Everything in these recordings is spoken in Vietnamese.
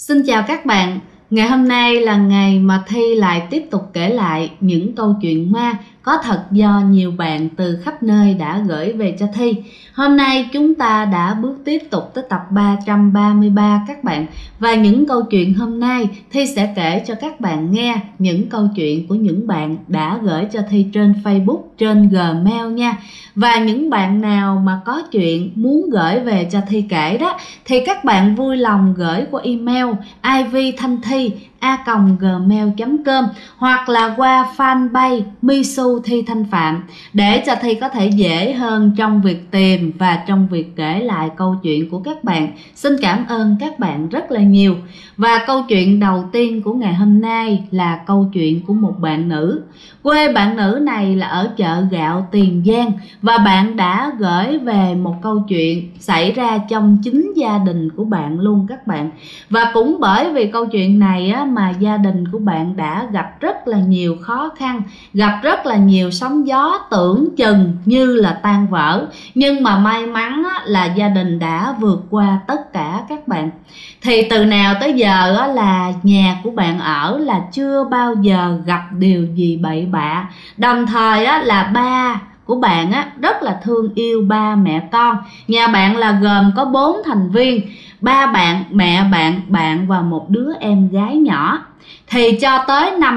Xin chào các bạn, ngày hôm nay là ngày mà Thi lại tiếp tục kể lại những câu chuyện ma có thật do nhiều bạn từ khắp nơi đã gửi về cho Thi. Hôm nay chúng ta đã bước tiếp tục tới tập 333 các bạn. Và những câu chuyện hôm nay Thi sẽ kể cho các bạn nghe những câu chuyện của những bạn đã gửi cho Thi trên Facebook, trên Gmail nha. Và những bạn nào mà có chuyện muốn gửi về cho Thi kể đó thì các bạn vui lòng gửi qua email ivthanthi@gmail.com hoặc là qua fanpage Misu Thi Thanh Phạm để cho Thi có thể dễ hơn trong việc tìm và trong việc kể lại câu chuyện của các bạn. Xin cảm ơn các bạn rất là nhiều. Và câu chuyện đầu tiên của ngày hôm nay là câu chuyện của một bạn nữ. Quê bạn nữ này là ở chợ gạo Tiền Giang và bạn đã gửi về một câu chuyện xảy ra trong chính gia đình của bạn luôn các bạn. Và cũng bởi vì câu chuyện này mà gia đình của bạn đã gặp rất là nhiều khó khăn, gặp rất là nhiều sóng gió tưởng chừng như là tan vỡ. Nhưng mà may mắn là gia đình đã vượt qua tất cả các bạn. Thì từ nào tới giờ là nhà của bạn ở là chưa bao giờ gặp điều gì bậy bạ. Đồng thời là ba của bạn rất là thương yêu ba mẹ con. Nhà bạn là gồm có 4 thành viên, ba bạn, mẹ bạn và một đứa em gái nhỏ. Thì cho tới năm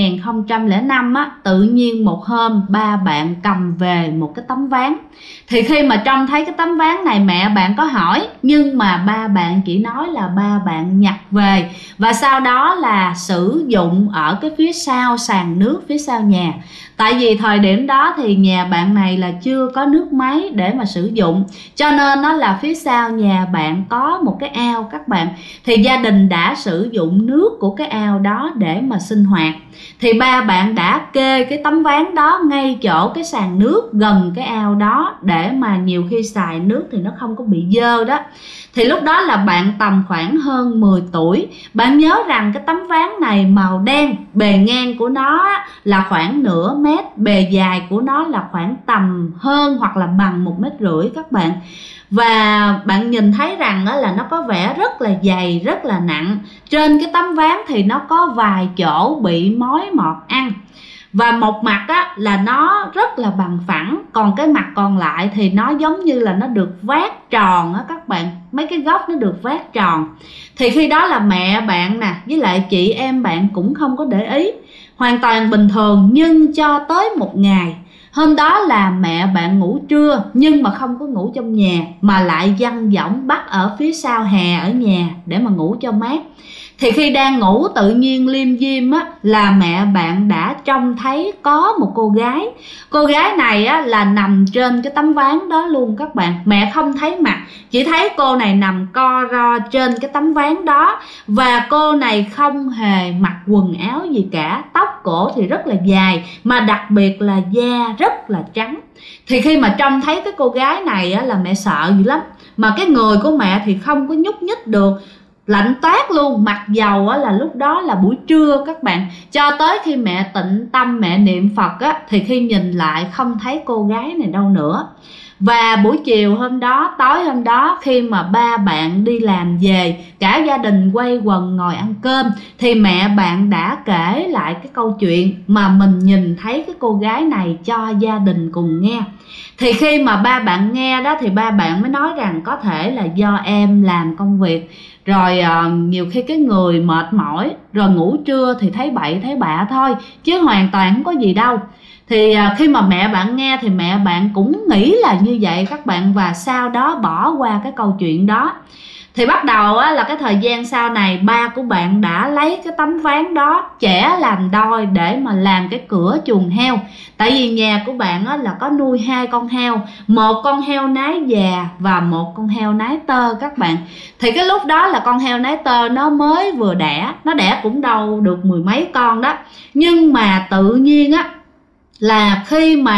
2005 tự nhiên một hôm ba bạn cầm về một cái tấm ván. Thì khi mà trông thấy cái tấm ván này mẹ bạn có hỏi, nhưng mà ba bạn chỉ nói là ba bạn nhặt về và sau đó là sử dụng ở cái phía sau sàn nước phía sau nhà. Tại vì thời điểm đó thì nhà bạn này là chưa có nước máy để mà sử dụng, cho nên nó là phía sau nhà bạn có một cái ao các bạn. Thì gia đình đã sử dụng nước của cái ao đó để mà sinh hoạt. Thì ba bạn đã kê cái tấm ván đó ngay chỗ cái sàn nước gần cái ao đó để mà nhiều khi xài nước thì nó không có bị dơ đó. Thì lúc đó là bạn tầm khoảng hơn 10 tuổi. Bạn nhớ rằng cái tấm ván này màu đen, bề ngang của nó là khoảng nửa mét, bề dài của nó là khoảng tầm hơn hoặc là bằng 1,5 mét các bạn. Và bạn nhìn thấy rằng là nó có vẻ rất là dày, rất là nặng. Trên cái tấm ván thì nó có vài chỗ bị mối mọt ăn. Và một mặt là nó rất là bằng phẳng, còn cái mặt còn lại thì nó giống như là nó được vát tròn các bạn. Mấy cái góc nó được vát tròn. Thì khi đó là mẹ bạn nè với lại chị em bạn cũng không có để ý, hoàn toàn bình thường. Nhưng cho tới một ngày, hôm đó là mẹ bạn ngủ trưa nhưng mà không có ngủ trong nhà mà lại dang dỏng bắt ở phía sau hè ở nhà để mà ngủ cho mát. Thì khi đang ngủ tự nhiên liêm diêm là mẹ bạn đã trông thấy có một cô gái. Cô gái này là nằm trên cái tấm ván đó luôn các bạn. Mẹ không thấy mặt, chỉ thấy cô này nằm co ro trên cái tấm ván đó. Và cô này không hề mặc quần áo gì cả. Tóc cổ thì rất là dài, mà đặc biệt là da rất là trắng. Thì khi mà trông thấy cái cô gái này là mẹ sợ dữ lắm. Mà cái người của mẹ thì không có nhúc nhích được, lạnh toát luôn. Mặc dầu là lúc đó là buổi trưa các bạn. Cho tới khi mẹ tịnh tâm mẹ niệm Phật thì khi nhìn lại không thấy cô gái này đâu nữa. Và buổi chiều hôm đó, tối hôm đó, khi mà ba bạn đi làm về, cả gia đình quay quần ngồi ăn cơm, thì mẹ bạn đã kể lại cái câu chuyện mà mình nhìn thấy cái cô gái này cho gia đình cùng nghe. Thì khi mà ba bạn nghe đó thì ba bạn mới nói rằng có thể là do em làm công việc rồi nhiều khi cái người mệt mỏi rồi ngủ trưa thì thấy bậy thấy bạ thôi, chứ hoàn toàn không có gì đâu. Thì khi mà mẹ bạn nghe thì mẹ bạn cũng nghĩ là như vậy các bạn, và sau đó bỏ qua cái câu chuyện đó. Thì bắt đầu là cái thời gian sau này ba của bạn đã lấy cái tấm ván đó chẻ làm đôi để mà làm cái cửa chuồng heo. Tại vì nhà của bạn là có nuôi 2 con heo, một con heo nái già và một con heo nái tơ các bạn. Thì cái lúc đó là con heo nái tơ nó mới vừa đẻ, nó đẻ cũng đâu được 10 mấy con đó. Nhưng mà tự nhiên là khi mà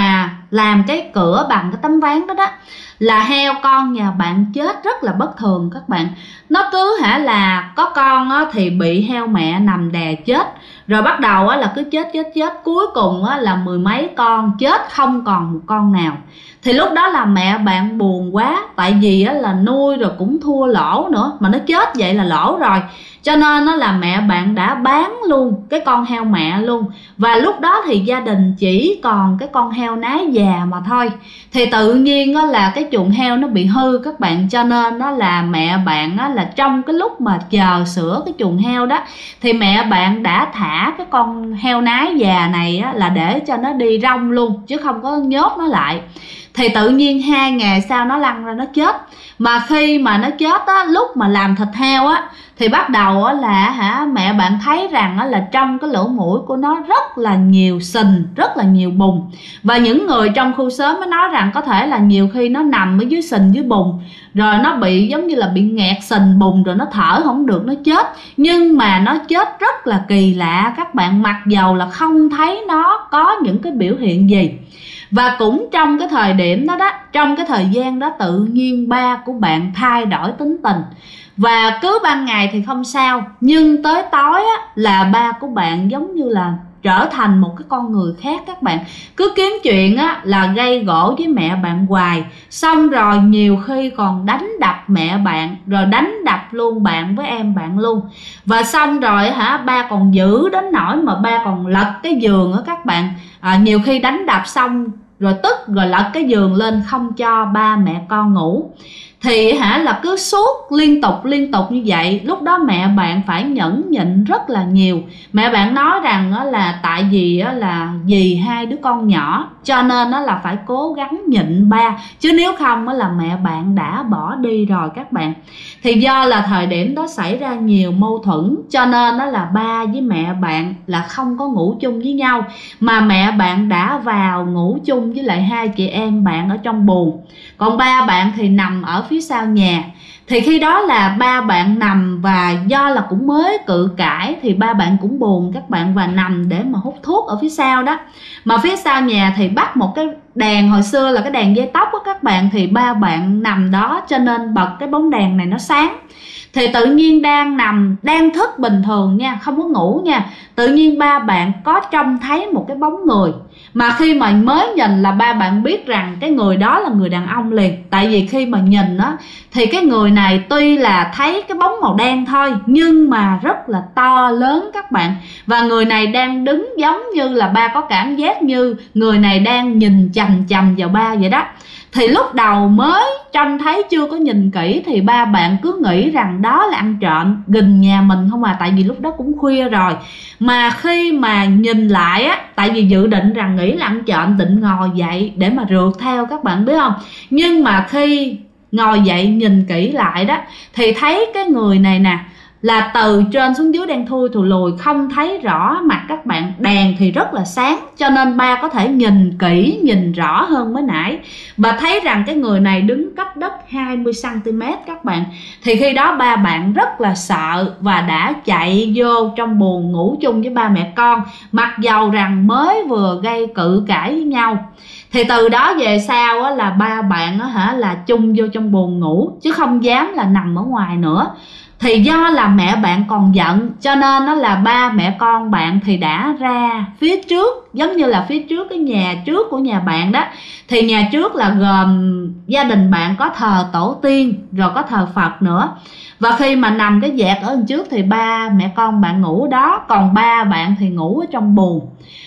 làm cái cửa bằng cái tấm ván đó đó, là heo con nhà bạn chết rất là bất thường các bạn. Nó cứ là có con á, thì bị heo mẹ nằm đè chết, rồi bắt đầu á, là cứ chết, cuối cùng á, là mười mấy con chết không còn một con nào. Thì lúc đó là mẹ bạn buồn quá, tại vì á, là nuôi rồi cũng thua lỗ nữa, mà nó chết vậy là lỗ rồi, cho nên nó là mẹ bạn đã bán luôn cái con heo mẹ luôn. Và lúc đó thì gia đình chỉ còn cái con heo nái già mà thôi. Thì tự nhiên á, là cái chuồng heo nó bị hư các bạn, cho nên đó là mẹ bạn á, là trong cái lúc mà chờ sửa cái chuồng heo đó, thì mẹ bạn đã thả cái con heo nái già này á, là để cho nó đi rong luôn, chứ không có nhốt nó lại. Thì tự nhiên 2 ngày sau nó lăn ra nó chết. Mà khi mà nó chết á, lúc mà làm thịt heo á, thì bắt đầu á, là mẹ bạn thấy rằng á, là trong cái lỗ mũi của nó rất là nhiều sình, rất là nhiều bùn. Và những người trong khu xóm mới nói rằng có thể là nhiều khi nó nằm ở dưới sình dưới bùn, rồi nó bị giống như là bị nghẹt sình bùn, rồi nó thở không được, nó chết. Nhưng mà nó chết rất là kỳ lạ các bạn, mặc dầu là không thấy nó có những cái biểu hiện gì. Và cũng trong cái thời điểm đó đó, trong cái thời gian đó, tự nhiên ba của bạn thay đổi tính tình. Và cứ ban ngày thì không sao, nhưng tới tối á, là ba của bạn giống như là trở thành một cái con người khác các bạn. Cứ kiếm chuyện á, là gây gổ với mẹ bạn hoài, xong rồi nhiều khi còn đánh đập mẹ bạn, rồi đánh đập luôn bạn với em bạn luôn. Và xong rồi ba còn giữ đến nỗi mà ba còn lật cái giường á các bạn. Nhiều khi đánh đập xong rồi tức, rồi lật cái giường lên không cho ba mẹ con ngủ. Thì là cứ suốt liên tục như vậy. Lúc đó mẹ bạn phải nhẫn nhịn rất là nhiều. Mẹ bạn nói rằng là tại vì là vì 2 đứa con nhỏ, cho nên là phải cố gắng nhịn ba, chứ nếu không là mẹ bạn đã bỏ đi rồi các bạn. Thì do là thời điểm đó xảy ra nhiều mâu thuẫn, cho nên là ba với mẹ bạn là không có ngủ chung với nhau, mà mẹ bạn đã vào ngủ chung với lại 2 chị em bạn ở trong buồng, còn ba bạn thì nằm ở phía sau nhà. Thì khi đó là ba bạn nằm, và do là cũng mới cự cãi thì ba bạn cũng buồn các bạn, và nằm để mà hút thuốc ở phía sau đó. Mà phía sau nhà thì bắt một cái đèn, hồi xưa là cái đèn dây tóc á các bạn, thì ba bạn nằm đó cho nên bật cái bóng đèn này nó sáng. Thì tự nhiên đang nằm, đang thức bình thường nha, không có ngủ nha, tự nhiên ba bạn có trông thấy một cái bóng người. Mà khi mà mới nhìn là ba bạn biết rằng cái người đó là người đàn ông liền. Tại vì khi mà nhìn á, thì cái người này tuy là thấy cái bóng màu đen thôi, nhưng mà rất là to lớn các bạn. Và người này đang đứng giống như là ba có cảm giác như người này đang nhìn chằm chằm vào ba vậy đó. Thì lúc đầu mới trông thấy, chưa có nhìn kỹ, thì ba bạn cứ nghĩ rằng đó là ăn trộm gần nhà mình không à, tại vì lúc đó cũng khuya rồi. Mà khi mà nhìn lại á, tại vì dự định rằng nghĩ là ăn trộm, định ngồi dậy để mà rượt theo các bạn biết không. Nhưng mà khi ngồi dậy nhìn kỹ lại đó, thì thấy cái người này nè, là từ trên xuống dưới đen thui thù lùi, không thấy rõ mặt các bạn. Đèn thì rất là sáng, cho nên ba có thể nhìn kỹ, nhìn rõ hơn mới nãy. Bà thấy rằng cái người này đứng cách đất 20 cm các bạn. Thì khi đó ba bạn rất là sợ, và đã chạy vô trong buồng ngủ chung với ba mẹ con, mặc dầu rằng mới vừa gây cự cãi với nhau. Thì từ đó về sau là ba bạn là chung vô trong buồng ngủ, chứ không dám là nằm ở ngoài nữa. Thì do là mẹ bạn còn giận, cho nên là ba mẹ con bạn thì đã ra phía trước, giống như là phía trước cái nhà trước của nhà bạn đó. Thì nhà trước là gồm gia đình bạn có thờ tổ tiên, rồi có thờ Phật nữa. Và khi mà nằm cái vẹt ở bên trước thì ba mẹ con bạn ngủ đó, còn ba bạn thì ngủ ở trong buồng.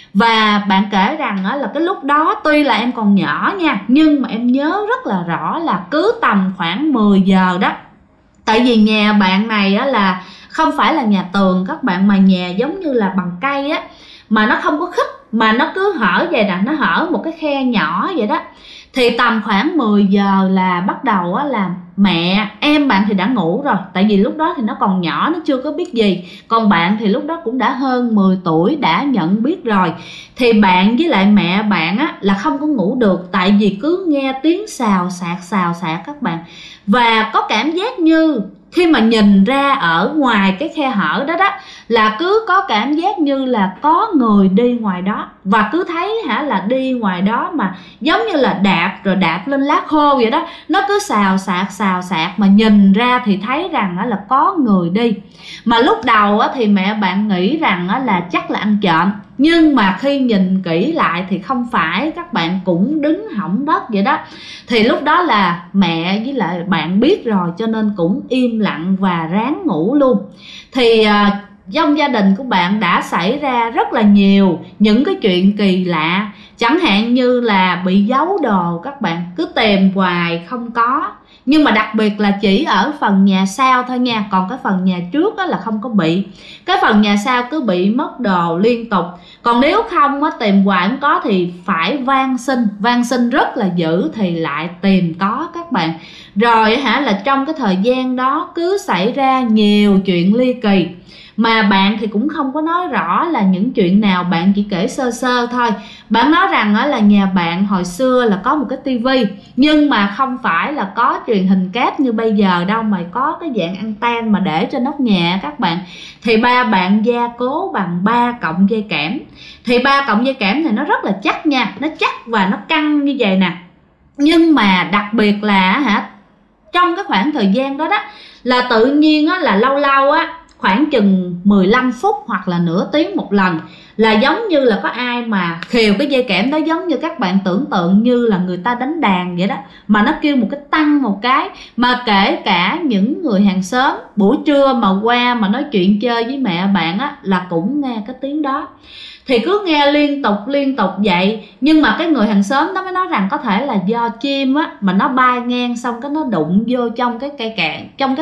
Và bạn kể rằng là cái lúc đó tuy là em còn nhỏ nha, nhưng mà em nhớ rất là rõ là cứ tầm khoảng 10 giờ đó. Tại vì nhà bạn này là không phải là nhà tường các bạn, mà nhà giống như là bằng cây á, mà nó không có khích, mà nó cứ hở vậy nè, nó hở một cái khe nhỏ vậy đó. Thì tầm khoảng 10 giờ là bắt đầu là mẹ em bạn thì đã ngủ rồi, tại vì lúc đó thì nó còn nhỏ, nó chưa có biết gì. Còn bạn thì lúc đó cũng đã hơn 10 tuổi, đã nhận biết rồi. Thì bạn với lại mẹ bạn là không có ngủ được, tại vì cứ nghe tiếng xào xạc các bạn. Và có cảm giác như khi mà nhìn ra ở ngoài cái khe hở đó đó là cứ có cảm giác như là có người đi ngoài đó, và cứ thấy là đi ngoài đó mà giống như là đạp lên lá khô vậy đó, nó cứ xào xạc mà nhìn ra thì thấy rằng là có người đi. Mà lúc đầu thì mẹ bạn nghĩ rằng là chắc là ăn trộm, nhưng mà khi nhìn kỹ lại thì không phải, các bạn, cũng đứng hỏng đất vậy đó. Thì lúc đó là mẹ với lại bạn biết rồi, cho nên cũng im lặng và ráng ngủ luôn. Thì trong gia đình của bạn đã xảy ra rất là nhiều những cái chuyện kỳ lạ, chẳng hạn như là bị giấu đồ, các bạn cứ tìm hoài không có, nhưng mà đặc biệt là chỉ ở phần nhà sau thôi nha, còn cái phần nhà trước là không có bị. Cái phần nhà sau cứ bị mất đồ liên tục, còn nếu không tìm hoài không có thì phải van xin rất là dữ thì lại tìm có, các bạn. Rồi là trong cái thời gian đó cứ xảy ra nhiều chuyện ly kỳ, mà bạn thì cũng không có nói rõ là những chuyện nào, bạn chỉ kể sơ sơ thôi. Bạn nói rằng là nhà bạn hồi xưa là có một cái tivi, nhưng mà không phải là có truyền hình cáp như bây giờ đâu, mà có cái dạng anten mà để trên nóc nhà, các bạn. Thì ba bạn gia cố bằng 3 cọng dây kẽm. Thì 3 cọng dây kẽm thì nó rất là chắc nha, nó chắc và nó căng như vậy nè. Nhưng mà đặc biệt là trong cái khoảng thời gian đó là tự nhiên là lâu lâu khoảng chừng 15 phút hoặc là nửa tiếng một lần là giống như là có ai mà khều cái dây kẽm đó, giống như các bạn tưởng tượng như là người ta đánh đàn vậy đó, mà nó kêu một cái tăng một cái. Mà kể cả những người hàng xóm buổi trưa mà qua mà nói chuyện chơi với mẹ bạn là cũng nghe cái tiếng đó. Thì cứ nghe liên tục vậy. Nhưng mà cái người hàng xóm đó mới nói rằng có thể là do chim mà nó bay ngang, xong cái nó đụng vô trong cái cây kẽm, trong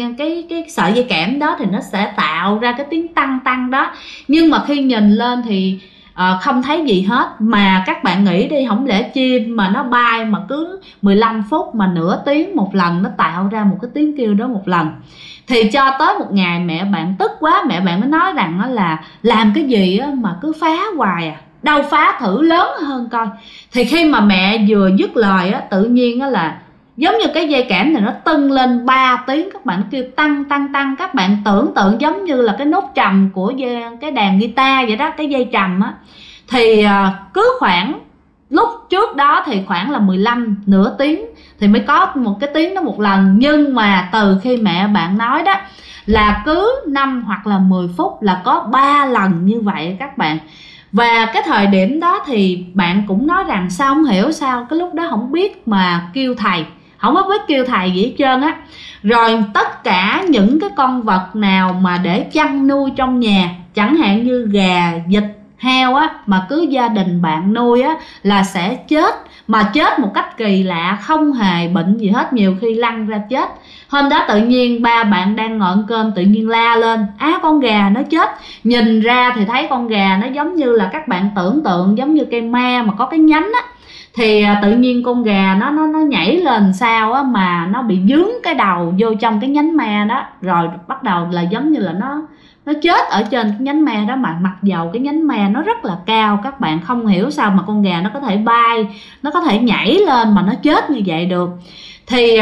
cái sợi dây kẽm đó, thì nó sẽ tạo ra cái tiếng tăng đó. Nhưng mà khi nhìn lên thì không thấy gì hết. Mà các bạn nghĩ đi, không lẽ chim mà nó bay mà cứ 15 phút mà nửa tiếng một lần nó tạo ra một cái tiếng kêu đó một lần. Thì cho tới một ngày mẹ bạn tức quá, mẹ bạn mới nói rằng là làm cái gì mà cứ phá hoài đâu phá thử lớn hơn coi. Thì khi mà mẹ vừa dứt lời tự nhiên là giống như cái dây kẽm thì nó tưng lên 3 tiếng, các bạn, nó kêu tăng. Các bạn tưởng tượng giống như là cái nốt trầm của cái đàn guitar vậy đó, cái dây trầm Thì cứ khoảng lúc trước đó thì khoảng là 15 nửa tiếng thì mới có một cái tiếng đó một lần. Nhưng mà từ khi mẹ bạn nói đó là cứ 5 hoặc là 10 phút là có 3 lần như vậy, các bạn. Và cái thời điểm đó thì bạn cũng nói rằng sao không hiểu sao cái lúc đó không biết mà kêu thầy, không có biết kêu thầy gì hết trơn Rồi tất cả những cái con vật nào mà để chăn nuôi trong nhà, chẳng hạn như gà, vịt, heo mà cứ gia đình bạn nuôi là sẽ chết, mà chết một cách kỳ lạ, không hề bệnh gì hết, nhiều khi lăn ra chết. Hôm đó tự nhiên ba bạn đang ngồi ăn cơm, tự nhiên la lên con gà nó chết. Nhìn ra thì thấy con gà nó giống như là các bạn tưởng tượng giống như cây me mà có cái nhánh thì tự nhiên con gà nó nhảy lên sao mà nó bị dướng cái đầu vô trong cái nhánh me đó, rồi bắt đầu là giống như là nó chết ở trên cái nhánh me đó. Mà mặc dầu cái nhánh me nó rất là cao, các bạn, không hiểu sao mà con gà nó có thể bay, nó có thể nhảy lên mà nó chết như vậy được. Thì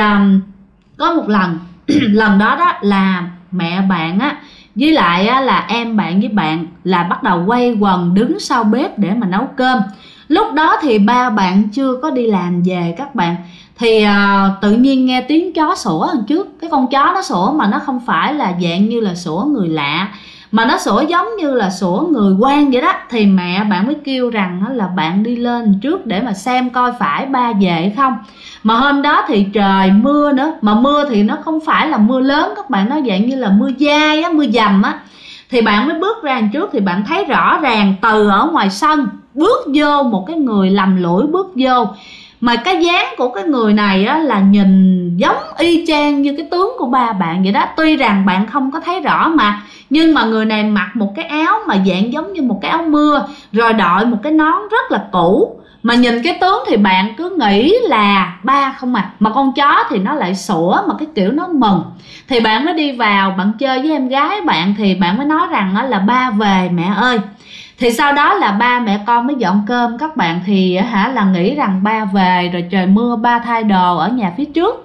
có một lần lần đó là mẹ bạn với lại là em bạn với bạn là bắt đầu quay quần đứng sau bếp để mà nấu cơm. Lúc đó thì ba bạn chưa có đi làm về, các bạn. Thì tự nhiên nghe tiếng chó sủa đằng trước. Cái con chó nó sủa mà nó không phải là dạng như là sủa người lạ, mà nó sủa giống như là sủa người quen vậy đó. Thì mẹ bạn mới kêu rằng là bạn đi lên trước để mà xem coi phải ba về hay không. Mà hôm đó thì trời mưa nữa, mà mưa thì nó không phải là mưa lớn, các bạn, nó dạng như là mưa dai mưa dầm Thì bạn mới bước ra trước thì bạn thấy rõ ràng từ ở ngoài sân bước vô một cái người lầm lũi bước vô. Mà cái dáng của cái người này là nhìn giống y chang như cái tướng của ba bạn vậy đó. Tuy rằng bạn không có thấy rõ mà, nhưng mà người này mặc một cái áo mà dạng giống như một cái áo mưa, rồi đội một cái nón rất là cũ. Mà nhìn cái tướng thì bạn cứ nghĩ là ba không mà con chó thì nó lại sủa mà cái kiểu nó mừng. Thì bạn mới đi vào, bạn chơi với em gái bạn, thì bạn mới nói rằng là ba về mẹ ơi. Thì sau đó là ba mẹ con mới dọn cơm, các bạn. Thì là nghĩ rằng ba về rồi, trời mưa, ba thay đồ ở nhà phía trước.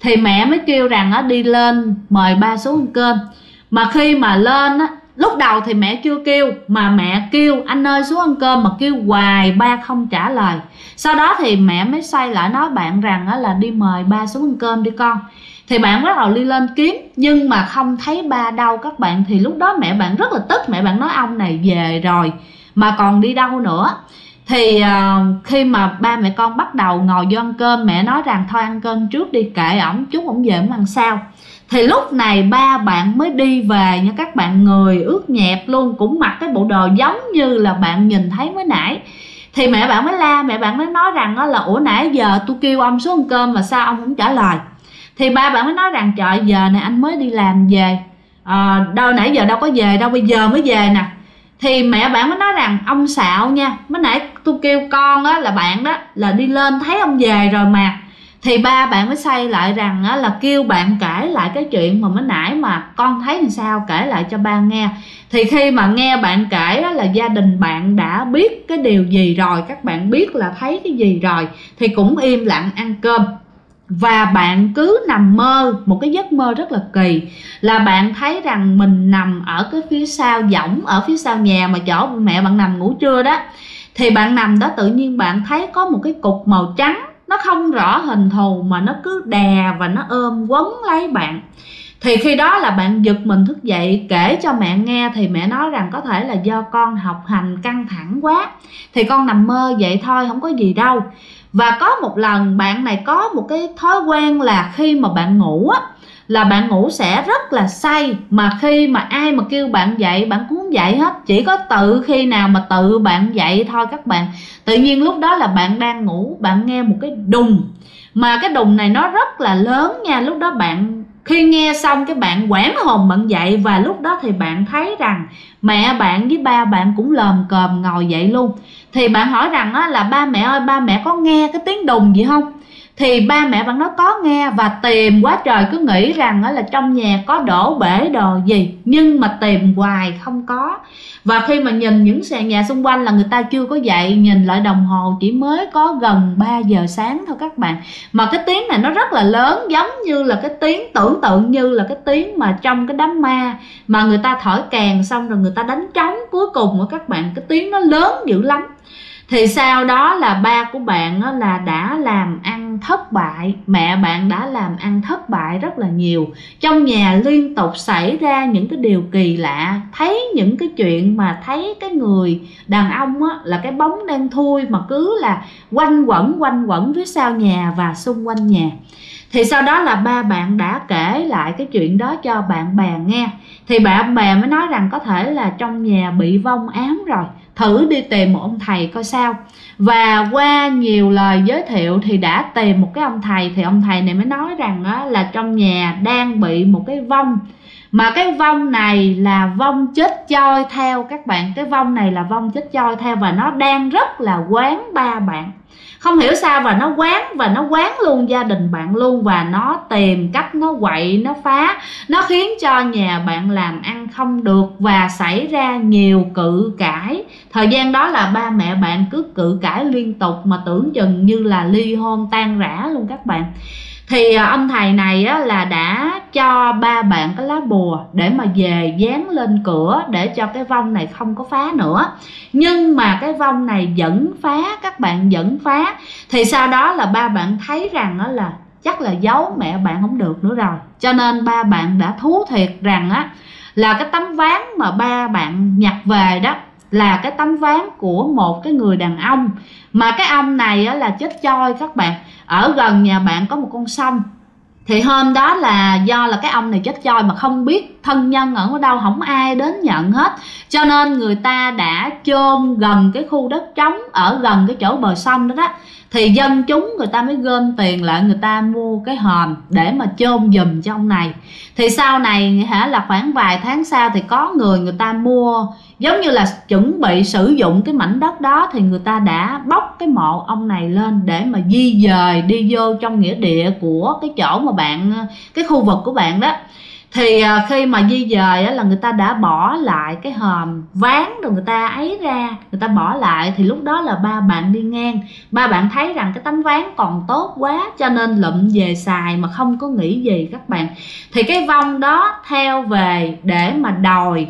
thì mẹ mới kêu rằng đi lên mời ba xuống ăn cơm. Mà khi mà lên á, lúc đầu thì mẹ chưa kêu, mà mẹ kêu anh ơi xuống ăn cơm, mà kêu hoài ba không trả lời. Sau đó thì mẹ mới xoay lại nói bạn rằng là đi mời ba xuống ăn cơm đi con. Thì bạn bắt đầu đi lên kiếm, nhưng mà không thấy ba đâu các bạn. Thì lúc đó mẹ bạn rất là tức, mẹ bạn nói ông này về rồi mà còn đi đâu nữa. Thì khi mà ba mẹ con bắt đầu ngồi vô ăn cơm, mẹ nói rằng thôi ăn cơm trước đi, kệ ổng, chút ổng về ổng ăn sau. Thì lúc này ba bạn mới đi về nha các bạn, người ướt nhẹp luôn, cũng mặc cái bộ đồ giống như là bạn nhìn thấy mới nãy. Thì mẹ bạn mới la, mẹ bạn mới nói rằng là ủa nãy giờ tôi kêu ông xuống ăn cơm mà sao ông không trả lời. Thì ba bạn mới nói rằng trời giờ này anh mới đi làm về, đâu nãy giờ đâu có về đâu, bây giờ mới về nè. Thì mẹ bạn mới nói rằng ông xạo nha, mới nãy tôi kêu con á, là bạn đó là đi lên thấy ông về rồi mà. Thì ba bạn mới xoay lại rằng là kêu bạn kể lại cái chuyện mà mới nãy mà con thấy làm sao, kể lại cho ba nghe. Thì khi mà nghe bạn kể là gia đình bạn đã biết cái điều gì rồi, các bạn biết là thấy cái gì rồi, thì cũng im lặng ăn cơm. Và bạn cứ nằm mơ một cái giấc mơ rất là kỳ, là bạn thấy rằng mình nằm ở cái phía sau võng, ở phía sau nhà mà chỗ mẹ bạn nằm ngủ trưa đó. Thì bạn nằm đó tự nhiên bạn thấy có một cái cục màu trắng, nó không rõ hình thù mà nó cứ đè và nó ôm quấn lấy bạn. Thì khi đó là bạn giật mình thức dậy kể cho mẹ nghe. Thì mẹ nói rằng có thể là do con học hành căng thẳng quá, thì con nằm mơ vậy thôi, không có gì đâu. Và có một lần bạn này có một cái thói quen là khi mà bạn ngủ á, là bạn ngủ sẽ rất là say. Mà khi mà ai mà kêu bạn dậy bạn cũng không dậy hết, chỉ có tự khi nào mà tự bạn dậy thôi các bạn. Tự nhiên lúc đó là bạn đang ngủ, bạn nghe một cái đùng, mà cái đùng này nó rất là lớn nha. Lúc đó bạn khi nghe xong cái bạn hoảng hồn bạn dậy, và lúc đó thì bạn thấy rằng mẹ bạn với ba bạn cũng lồm cồm ngồi dậy luôn. Thì bạn hỏi rằng là ba mẹ ơi, ba mẹ có nghe cái tiếng đùng gì không? Thì ba mẹ bạn nói có nghe, và tìm quá trời, cứ nghĩ rằng là trong nhà có đổ bể đồ gì, nhưng mà tìm hoài không có. Và khi mà nhìn những sàn nhà xung quanh là người ta chưa có dậy, nhìn lại đồng hồ chỉ mới có gần 3 giờ sáng thôi các bạn. Mà cái tiếng này nó rất là lớn, giống như là cái tiếng, tưởng tượng như là cái tiếng mà trong cái đám ma mà người ta thổi kèn xong rồi người ta đánh trống cuối cùng của các bạn, cái tiếng nó lớn dữ lắm. Thì sau đó là ba của bạn là đã làm ăn thất bại, mẹ bạn đã làm ăn thất bại rất là nhiều. Trong nhà liên tục xảy ra những cái điều kỳ lạ, thấy những cái chuyện mà thấy cái người đàn ông là cái bóng đen thui mà cứ là quanh quẩn phía sau nhà và xung quanh nhà. Thì sau đó là ba bạn đã kể lại cái chuyện đó cho bạn bè nghe. Thì bạn bè mới nói rằng có thể là trong nhà bị vong ám rồi, thử đi tìm một ông thầy coi sao. Và qua nhiều lời giới thiệu thì đã tìm một cái ông thầy. Thì ông thầy này mới nói rằng là trong nhà đang bị một cái vong, mà cái vong này là vong chết choi theo các bạn. Cái vong này là vong chết choi theo, và nó đang rất là quán ba bạn. Không hiểu sao và nó quán, và nó quán luôn gia đình bạn luôn. Và nó tìm cách nó quậy, nó phá, nó khiến cho nhà bạn làm ăn không được và xảy ra nhiều cự cãi. Thời gian đó là ba mẹ bạn cứ cự cãi liên tục, mà tưởng chừng như là ly hôn tan rã luôn các bạn. Thì ông thầy này là đã cho ba bạn cái lá bùa để mà về dán lên cửa để cho cái vong này không có phá nữa. Nhưng mà cái vong này vẫn phá các bạn, vẫn phá. Thì sau đó là ba bạn thấy rằng là chắc là giấu mẹ bạn không được nữa rồi, cho nên ba bạn đã thú thiệt rằng là cái tấm ván mà ba bạn nhặt về đó là cái tấm ván của một cái người đàn ông. Mà cái ông này là chết choi các bạn. Ở gần nhà bạn có một con sông. Thì hôm đó là do là cái ông này chết choi mà không biết thân nhân ở đâu, không ai đến nhận hết, cho nên người ta đã chôn gần cái khu đất trống ở gần cái chỗ bờ sông đó đó. Thì dân chúng người ta mới gom tiền lại, người ta mua cái hòm để mà chôn giùm cho ông này. Thì sau này là khoảng vài tháng sau thì có người ta mua, giống như là chuẩn bị sử dụng cái mảnh đất đó. Thì người ta đã bóc cái mộ ông này lên để mà di dời đi vô trong nghĩa địa của cái chỗ mà bạn, cái khu vực của bạn đó. Thì khi mà di dời á, là người ta đã bỏ lại cái hòm ván rồi người ta ấy ra, người ta bỏ lại. Thì lúc đó là ba bạn đi ngang, ba bạn thấy rằng cái tấm ván còn tốt quá cho nên lụm về xài mà không có nghĩ gì các bạn. Thì cái vong đó theo về để mà đòi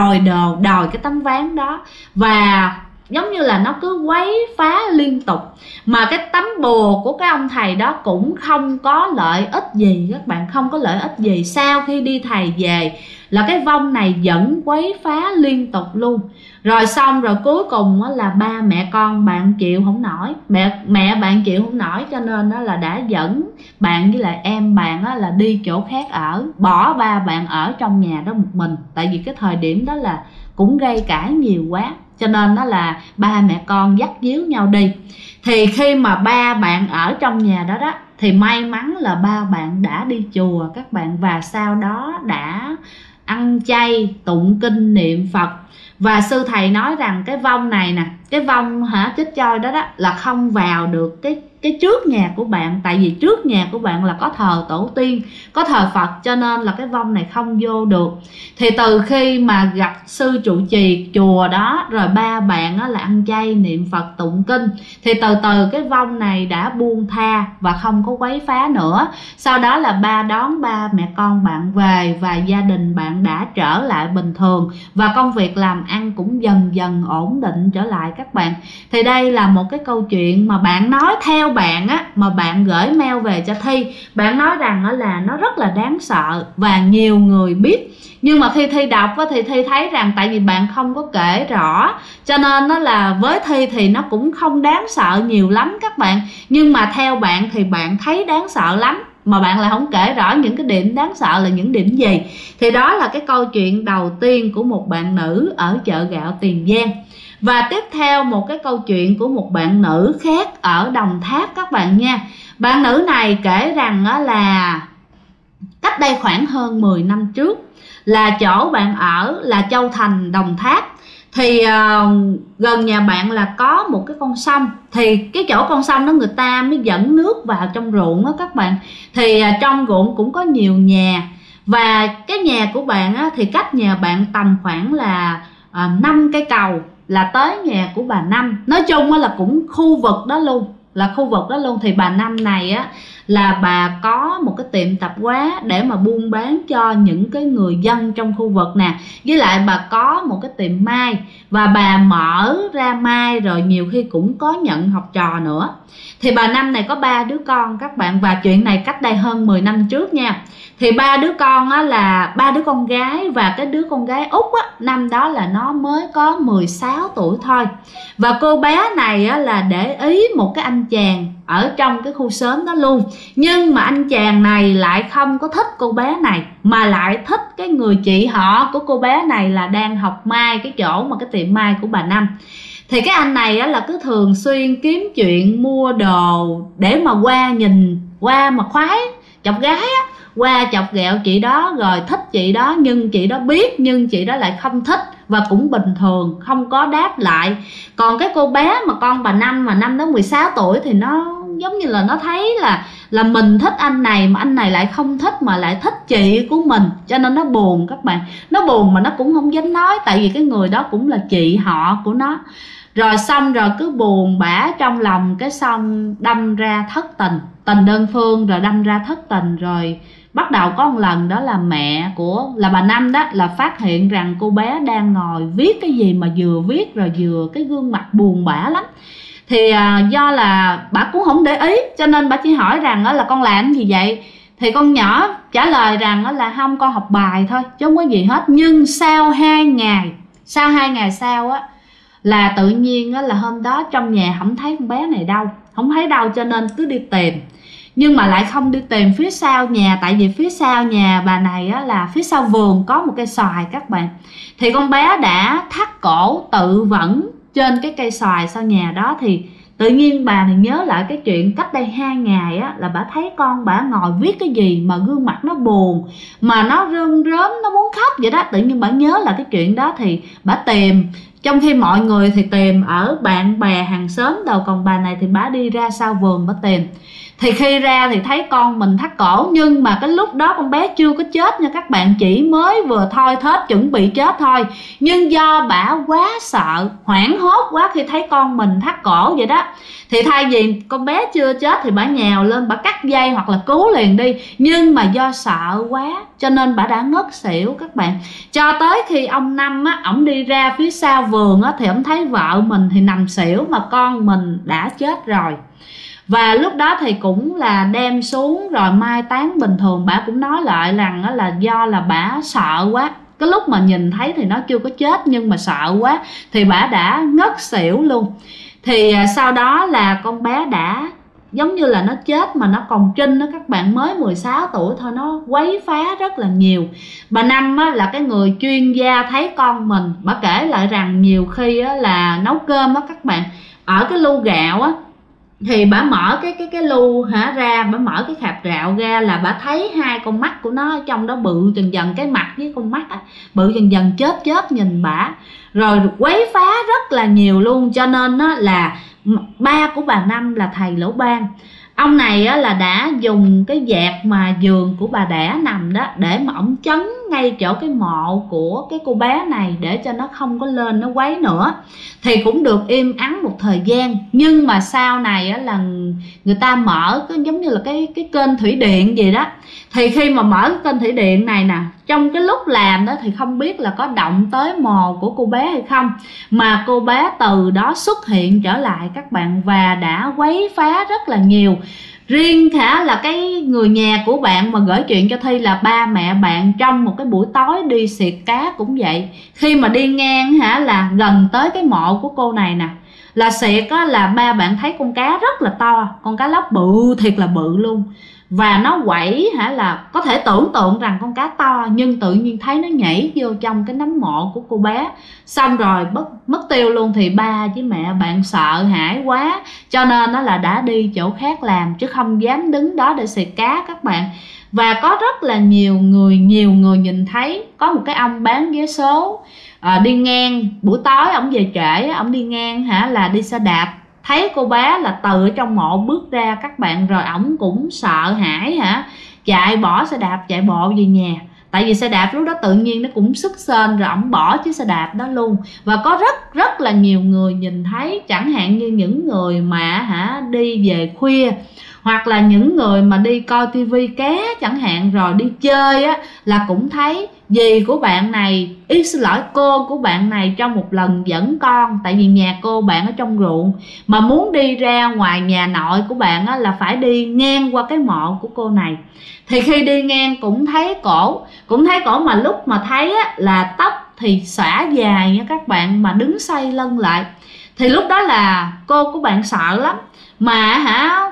cái tấm ván đó, và giống như là nó cứ quấy phá liên tục. Mà cái tấm bùa của cái ông thầy đó cũng không có lợi ích gì các bạn, không có lợi ích gì. Sau khi đi thầy về là cái vong này vẫn quấy phá liên tục luôn. Rồi xong rồi cuối cùng là ba mẹ con bạn chịu không nổi, mẹ bạn chịu không nổi, cho nên là đã dẫn bạn với lại em bạn là đi chỗ khác ở, bỏ ba bạn ở trong nhà đó một mình. Tại vì cái thời điểm đó là cũng gây cãi nhiều quá, cho nên đó là ba mẹ con dắt díu nhau đi. Thì khi mà ba bạn ở trong nhà đó thì may mắn là ba bạn đã đi chùa các bạn, và sau đó đã ăn chay, tụng kinh, niệm Phật. Và sư thầy nói rằng cái vong này nè, cái vong chết choi đó là không vào được cái trước nhà của bạn. Tại vì trước nhà của bạn là có thờ tổ tiên, có thờ Phật, cho nên là cái vong này không vô được. Thì từ khi mà gặp sư trụ trì chùa đó, rồi ba bạn là ăn chay, niệm Phật, tụng kinh, thì từ từ cái vong này đã buông tha và không có quấy phá nữa. Sau đó là đón ba mẹ con bạn về, và gia đình bạn đã trở lại bình thường, và công việc làm ăn cũng dần dần ổn định trở lại các bạn. Thì đây là một cái câu chuyện mà bạn nói theo bạn á, mà bạn gửi mail về cho Thi. Bạn nói rằng là nó rất là đáng sợ và nhiều người biết. Nhưng mà khi Thi đọc thì Thi thấy rằng tại vì bạn không có kể rõ, cho nên nó là với Thi thì nó cũng không đáng sợ nhiều lắm các bạn. Nhưng mà theo bạn thì bạn thấy đáng sợ lắm, mà bạn lại không kể rõ những cái điểm đáng sợ là những điểm gì. Thì đó là cái câu chuyện đầu tiên của một bạn nữ ở chợ gạo Tiền Giang. Và tiếp theo một cái câu chuyện của một bạn nữ khác ở Đồng Tháp các bạn nha. Bạn nữ này kể rằng là cách đây khoảng hơn 10 năm trước, là chỗ bạn ở là Châu Thành, Đồng Tháp. Thì gần nhà bạn là có một cái con sông. Thì cái chỗ con sông đó người ta mới dẫn nước vào trong ruộng đó các bạn. Thì trong ruộng cũng có nhiều nhà. Và cái nhà của bạn thì cách nhà bạn tầm khoảng là 5 cây cầu là tới nhà của bà Năm. Nói chung là cũng khu vực đó luôn. Thì bà Năm này là bà có một cái tiệm tạp hóa để mà buôn bán cho những cái người dân trong khu vực nè. Với lại bà có một cái tiệm may, và bà mở ra may rồi nhiều khi cũng có nhận học trò nữa. Thì bà Năm này có 3 đứa con các bạn, và chuyện này cách đây hơn 10 năm trước nha. Thì 3 đứa con là 3 đứa con gái, và cái đứa con gái út năm đó là nó mới có 16 tuổi thôi. Và cô bé này là để ý một cái anh chàng ở trong cái khu xóm đó luôn. Nhưng mà anh chàng này lại không có thích cô bé này, mà lại thích cái người chị họ của cô bé này là đang học may, cái chỗ mà cái tiệm may của bà Năm. Thì cái anh này là cứ thường xuyên kiếm chuyện mua đồ để mà qua nhìn, qua mà khoái chọc gái qua chọc ghẹo chị đó, rồi thích chị đó, nhưng chị đó biết, nhưng chị đó lại không thích và cũng bình thường, không có đáp lại. Còn cái cô bé mà con bà Năm mà năm đó 16 tuổi thì nó giống như là nó thấy là mình thích anh này mà anh này lại không thích, mà lại thích chị của mình, cho nên nó buồn các bạn. Nó buồn mà nó cũng không dám nói, tại vì cái người đó cũng là chị họ của nó. Rồi xong rồi cứ buồn bã trong lòng, cái xong đâm ra thất tình, tình đơn phương, rồi đâm ra thất tình. Rồi bắt đầu có một lần đó là mẹ của là bà Năm đó là phát hiện rằng cô bé đang ngồi viết cái gì mà vừa viết rồi vừa cái gương mặt buồn bã lắm. Thì do là bà cũng không để ý, cho nên bà chỉ hỏi rằng là con làm gì vậy. Thì con nhỏ trả lời rằng là không, con học bài thôi chứ không có gì hết. Nhưng sau 2 ngày sau là tự nhiên là hôm đó trong nhà không thấy con bé này đâu, không thấy đâu, cho nên cứ đi tìm. Nhưng mà lại không đi tìm phía sau nhà, tại vì phía sau nhà bà này là phía sau vườn có một cây xoài các bạn. Thì con bé đã thắt cổ tự vẫn trên cái cây xoài sau nhà đó. Thì tự nhiên bà này nhớ lại cái chuyện cách đây 2 ngày là bà thấy con bà ngồi viết cái gì mà gương mặt nó buồn, mà nó rơm rớm, nó muốn khóc vậy đó. Tự nhiên bà nhớ lại cái chuyện đó thì bà tìm, trong khi mọi người thì tìm ở bạn bè hàng xóm đâu, còn bà này thì bà đi ra sau vườn bà tìm. Thì khi ra thì thấy con mình thắt cổ, nhưng mà cái lúc đó con bé chưa có chết nha các bạn, chỉ mới vừa thoi thóp chuẩn bị chết thôi. Nhưng do bả quá sợ, hoảng hốt quá khi thấy con mình thắt cổ vậy đó, thì thay vì con bé chưa chết thì bả nhào lên bả cắt dây hoặc là cứu liền đi, nhưng mà do sợ quá cho nên bả đã ngất xỉu các bạn. Cho tới khi ông Năm á, ổng đi ra phía sau vườn á, thì ổng thấy vợ mình thì nằm xỉu mà con mình đã chết rồi. Và lúc đó thì cũng là đem xuống rồi mai táng bình thường. Bả cũng nói lại rằng là do là bả sợ quá, cái lúc mà nhìn thấy thì nó chưa có chết nhưng mà sợ quá thì bả đã ngất xỉu luôn. Thì sau đó là con bé đã giống như là nó chết mà nó còn trinh đó các bạn, mới 16 tuổi thôi, nó quấy phá rất là nhiều. Bà Năm á, là cái người chuyên gia thấy con mình, bà kể lại rằng nhiều khi á, là nấu cơm á các bạn, ở cái lu gạo á, thì bà mở cái lu ra, bà mở cái khạp gạo ra là bà thấy hai con mắt của nó trong đó bự dần dần, cái mặt với con mắt á, bự dần dần chết nhìn bả, rồi quấy phá rất là nhiều luôn. Cho nên á, là ba của bà Năm là thầy Lỗ Ban, ông này á, là đã dùng cái vạt mà giường của bà đẻ nằm đó để mà ổng chấn ngay chỗ cái mộ của cái cô bé này để cho nó không có lên nó quấy nữa. Thì cũng được im ắng một thời gian, nhưng mà sau này á, là người ta mở cái giống như là cái kênh thủy điện gì đó. Thì khi mà mở cái kênh thủy điện này nè, trong cái lúc làm đó thì không biết là có động tới mồ của cô bé hay không, mà cô bé từ đó xuất hiện trở lại các bạn, và đã quấy phá rất là nhiều. Riêng cả là cái người nhà của bạn mà gửi chuyện cho Thi là ba mẹ bạn trong một cái buổi tối đi xiệt cá cũng vậy. Khi mà đi ngang là gần tới cái mộ của cô này nè, là xiệt á, là ba bạn thấy con cá rất là to, con cá lóc bự thiệt là bự luôn. Và nó quẩy là có thể tưởng tượng rằng con cá to, nhưng tự nhiên thấy nó nhảy vô trong cái nấm mộ của cô bé, xong rồi mất tiêu luôn. Thì ba với mẹ bạn sợ hãi quá cho nên nó là đã đi chỗ khác làm, chứ không dám đứng đó để xịt cá các bạn. Và có rất là nhiều người nhìn thấy. Có một cái ông bán vé số đi ngang buổi tối, ổng về trễ, ổng đi ngang là đi xe đạp, thấy cô bé là từ ở trong mộ bước ra các bạn, rồi ổng cũng sợ hãi chạy bỏ xe đạp chạy bộ về nhà. Tại vì xe đạp lúc đó tự nhiên nó cũng sức sên, rồi ổng bỏ chiếc xe đạp đó luôn. Và có rất là nhiều người nhìn thấy, chẳng hạn như những người mà đi về khuya, hoặc là những người mà đi coi tivi ké chẳng hạn, rồi đi chơi á, là cũng thấy dì của bạn này, xin lỗi, cô của bạn này trong một lần dẫn con, tại vì nhà cô bạn ở trong ruộng, mà muốn đi ra ngoài nhà nội của bạn á, là phải đi ngang qua cái mộ của cô này. Thì khi đi ngang cũng thấy cổ, mà lúc mà thấy á, là tóc thì xõa dài nha các bạn, mà đứng xoay lưng lại. Thì lúc đó là cô của bạn sợ lắm, mà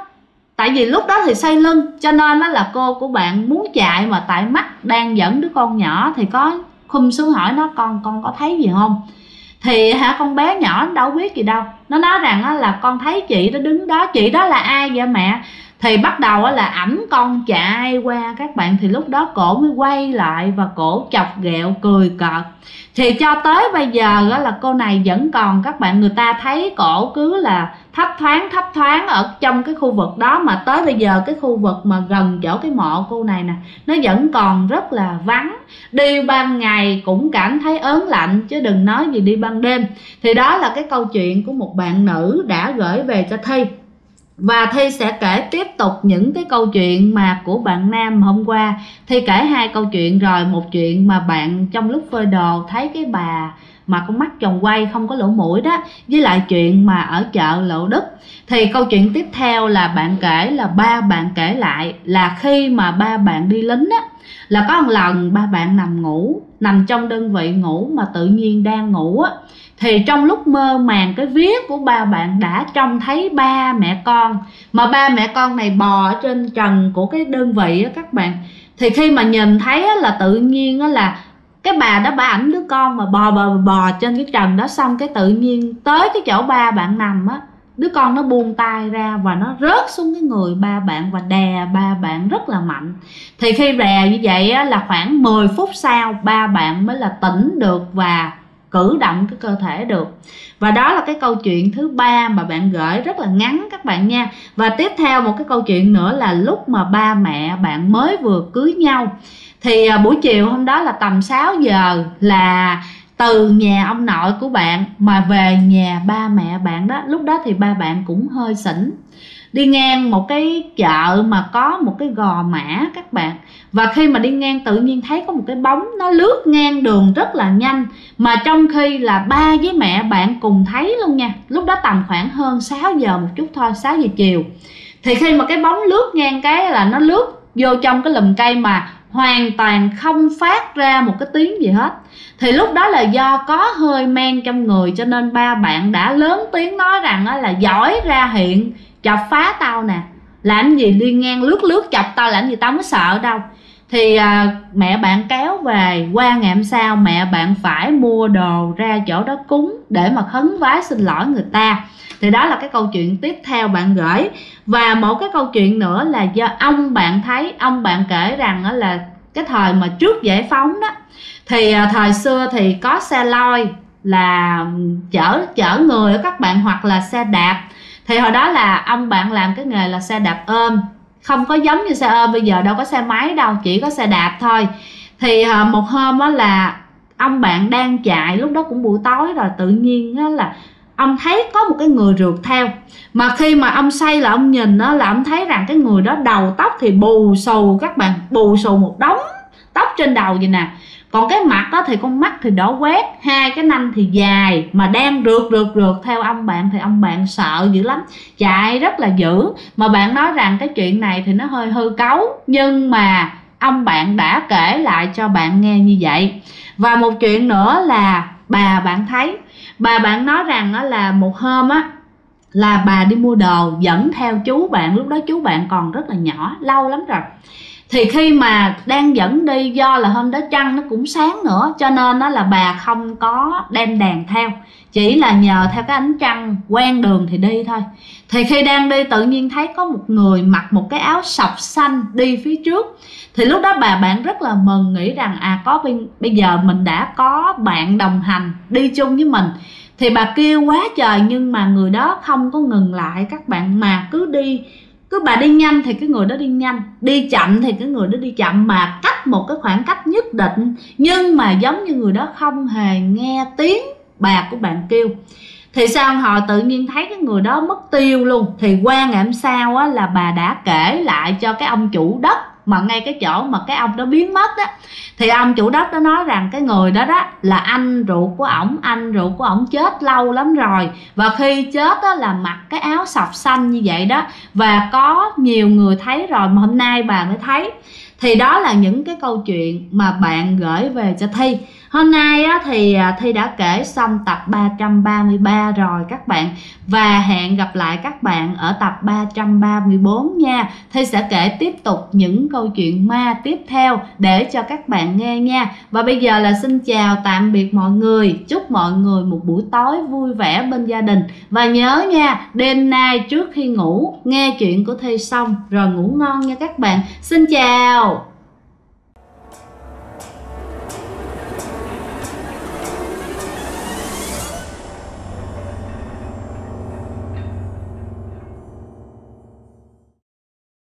tại vì lúc đó thì xoay lưng, cho nên đó là cô của bạn muốn chạy, mà tại mắt đang dẫn đứa con nhỏ thì có khum xuống hỏi nó, con có thấy gì không? Thì con bé nhỏ đâu biết gì đâu, nó nói rằng là con thấy chị đó đứng đó. Chị đó là ai vậy mẹ? Thì bắt đầu là ẵm con chạy qua các bạn. Thì lúc đó cổ mới quay lại và cổ chọc ghẹo cười cợt. Thì cho tới bây giờ là cô này vẫn còn các bạn, người ta thấy cổ cứ là thấp thoáng ở trong cái khu vực đó, mà tới bây giờ cái khu vực mà gần chỗ cái mộ cô này nè, nó vẫn còn rất là vắng. Đi ban ngày cũng cảm thấy ớn lạnh, chứ đừng nói gì đi ban đêm. Thì đó là cái câu chuyện của một bạn nữ đã gửi về cho Thi. Và Thi sẽ kể tiếp tục những cái câu chuyện mà của bạn nam hôm qua. Thi kể 2 câu chuyện rồi. Một chuyện mà bạn trong lúc phơi đồ thấy cái bà mà con mắt tròn quay không có lỗ mũi đó, với lại chuyện mà ở chợ Lộ Đức. Thì câu chuyện tiếp theo là bạn kể là ba bạn kể lại là khi mà ba bạn đi lính á, là có một lần ba bạn nằm trong đơn vị ngủ, mà tự nhiên đang ngủ á, thì trong lúc mơ màng cái vía của ba bạn đã trông thấy ba mẹ con, mà ba mẹ con này bò ở trên trần của cái đơn vị á các bạn. Thì khi mà nhìn thấy á, là tự nhiên á, là cái bà đó bà ảnh đứa con mà bò trên cái trần đó, xong cái tự nhiên tới cái chỗ ba bạn nằm á, đứa con nó buông tay ra và nó rớt xuống cái người ba bạn và đè ba bạn rất là mạnh. Thì khi đè như vậy á, là khoảng 10 phút sau ba bạn mới là tỉnh được và cử động cái cơ thể được. Và đó là cái câu chuyện thứ ba mà bạn gửi rất là ngắn các bạn nha. Và tiếp theo một cái câu chuyện nữa là lúc mà ba mẹ bạn mới vừa cưới nhau. Thì buổi chiều hôm đó là tầm 6 giờ là từ nhà ông nội của bạn mà về nhà ba mẹ bạn đó. Lúc đó thì ba bạn cũng hơi xỉn, đi ngang một cái chợ mà có một cái gò mã các bạn. Và khi mà đi ngang tự nhiên thấy có một cái bóng nó lướt ngang đường rất là nhanh, mà trong khi là ba với mẹ bạn cùng thấy luôn nha. Lúc đó tầm khoảng hơn 6 giờ một chút thôi, 6 giờ chiều. Thì khi mà cái bóng lướt ngang cái là nó lướt vô trong cái lùm cây mà hoàn toàn không phát ra một cái tiếng gì hết. Thì lúc đó là do có hơi men trong người cho nên ba bạn đã lớn tiếng nói rằng là giỏi ra hiện, chọc phá tao nè, làm gì đi ngang lướt lướt chọc tao, làm gì tao mới sợ đâu. Thì mẹ bạn kéo về, qua ngày hôm sau mẹ bạn phải mua đồ ra chỗ đó cúng để mà khấn vái xin lỗi người ta. Thì đó là cái câu chuyện tiếp theo bạn gửi. Và một cái câu chuyện nữa là do ông bạn thấy, ông bạn kể rằng là cái thời mà trước giải phóng đó, thì thời xưa thì có xe lôi là chở người ở các bạn, hoặc là xe đạp. Thì hồi đó là ông bạn làm cái nghề là xe đạp ôm, không có giống như xe ôm bây giờ, đâu có xe máy đâu, chỉ có xe đạp thôi. Thì một hôm đó là ông bạn đang chạy, lúc đó cũng buổi tối rồi, tự nhiên đó là ông thấy có một cái người rượt theo. Mà khi mà ông xoay là ông nhìn đó, là ông thấy rằng cái người đó đầu tóc thì bù xù các bạn, bù xù một đống tóc trên đầu vậy nè. Còn cái mặt đó thì con mắt thì đỏ quét, hai cái nanh thì dài, mà đang rượt theo ông bạn. Thì ông bạn sợ dữ lắm, chạy rất là dữ. Mà bạn nói rằng cái chuyện này thì nó hơi hư cấu, nhưng mà ông bạn đã kể lại cho bạn nghe như vậy. Và một chuyện nữa là bà bạn thấy, bà bạn nói rằng là một hôm á là bà đi mua đồ dẫn theo chú bạn, lúc đó chú bạn còn rất là nhỏ, lâu lắm rồi. Thì khi mà đang dẫn đi, do là hôm đó trăng nó cũng sáng nữa, cho nên đó là bà không có đem đèn theo, chỉ là nhờ theo cái ánh trăng quen đường thì đi thôi. Thì khi đang đi tự nhiên thấy có một người mặc một cái áo sọc xanh đi phía trước. Thì lúc đó bà bạn rất là mừng, nghĩ rằng có bây giờ mình đã có bạn đồng hành đi chung với mình. Thì bà kêu quá trời nhưng mà người đó không có ngừng lại các bạn, mà cứ đi. Cứ bà đi nhanh thì cái người đó đi nhanh, đi chậm thì cái người đó đi chậm, mà cách một cái khoảng cách nhất định. Nhưng mà giống như người đó không hề nghe tiếng bà của bạn kêu. Thì sau họ tự nhiên thấy cái người đó mất tiêu luôn. Thì qua ngày hôm sau á, là bà đã kể lại cho cái ông chủ đất mà ngay cái chỗ mà cái ông đó biến mất á. Thì ông chủ đất đó nói rằng cái người đó đó là anh ruột của ổng, anh ruột của ổng chết lâu lắm rồi. Và khi chết á, là mặc cái áo sọc xanh như vậy đó. Và có nhiều người thấy rồi mà hôm nay bà mới thấy. Thì đó là những cái câu chuyện mà bạn gửi về cho Thi. Hôm nay á, thì Thi đã kể xong tập 333 rồi các bạn. Và hẹn gặp lại các bạn ở tập 334 nha. Thi sẽ kể tiếp tục những câu chuyện ma tiếp theo để cho các bạn nghe nha. Và bây giờ là xin chào tạm biệt mọi người. Chúc mọi người một buổi tối vui vẻ bên gia đình. Và nhớ nha, đêm nay trước khi ngủ nghe chuyện của Thi xong rồi ngủ ngon nha các bạn. Xin chào.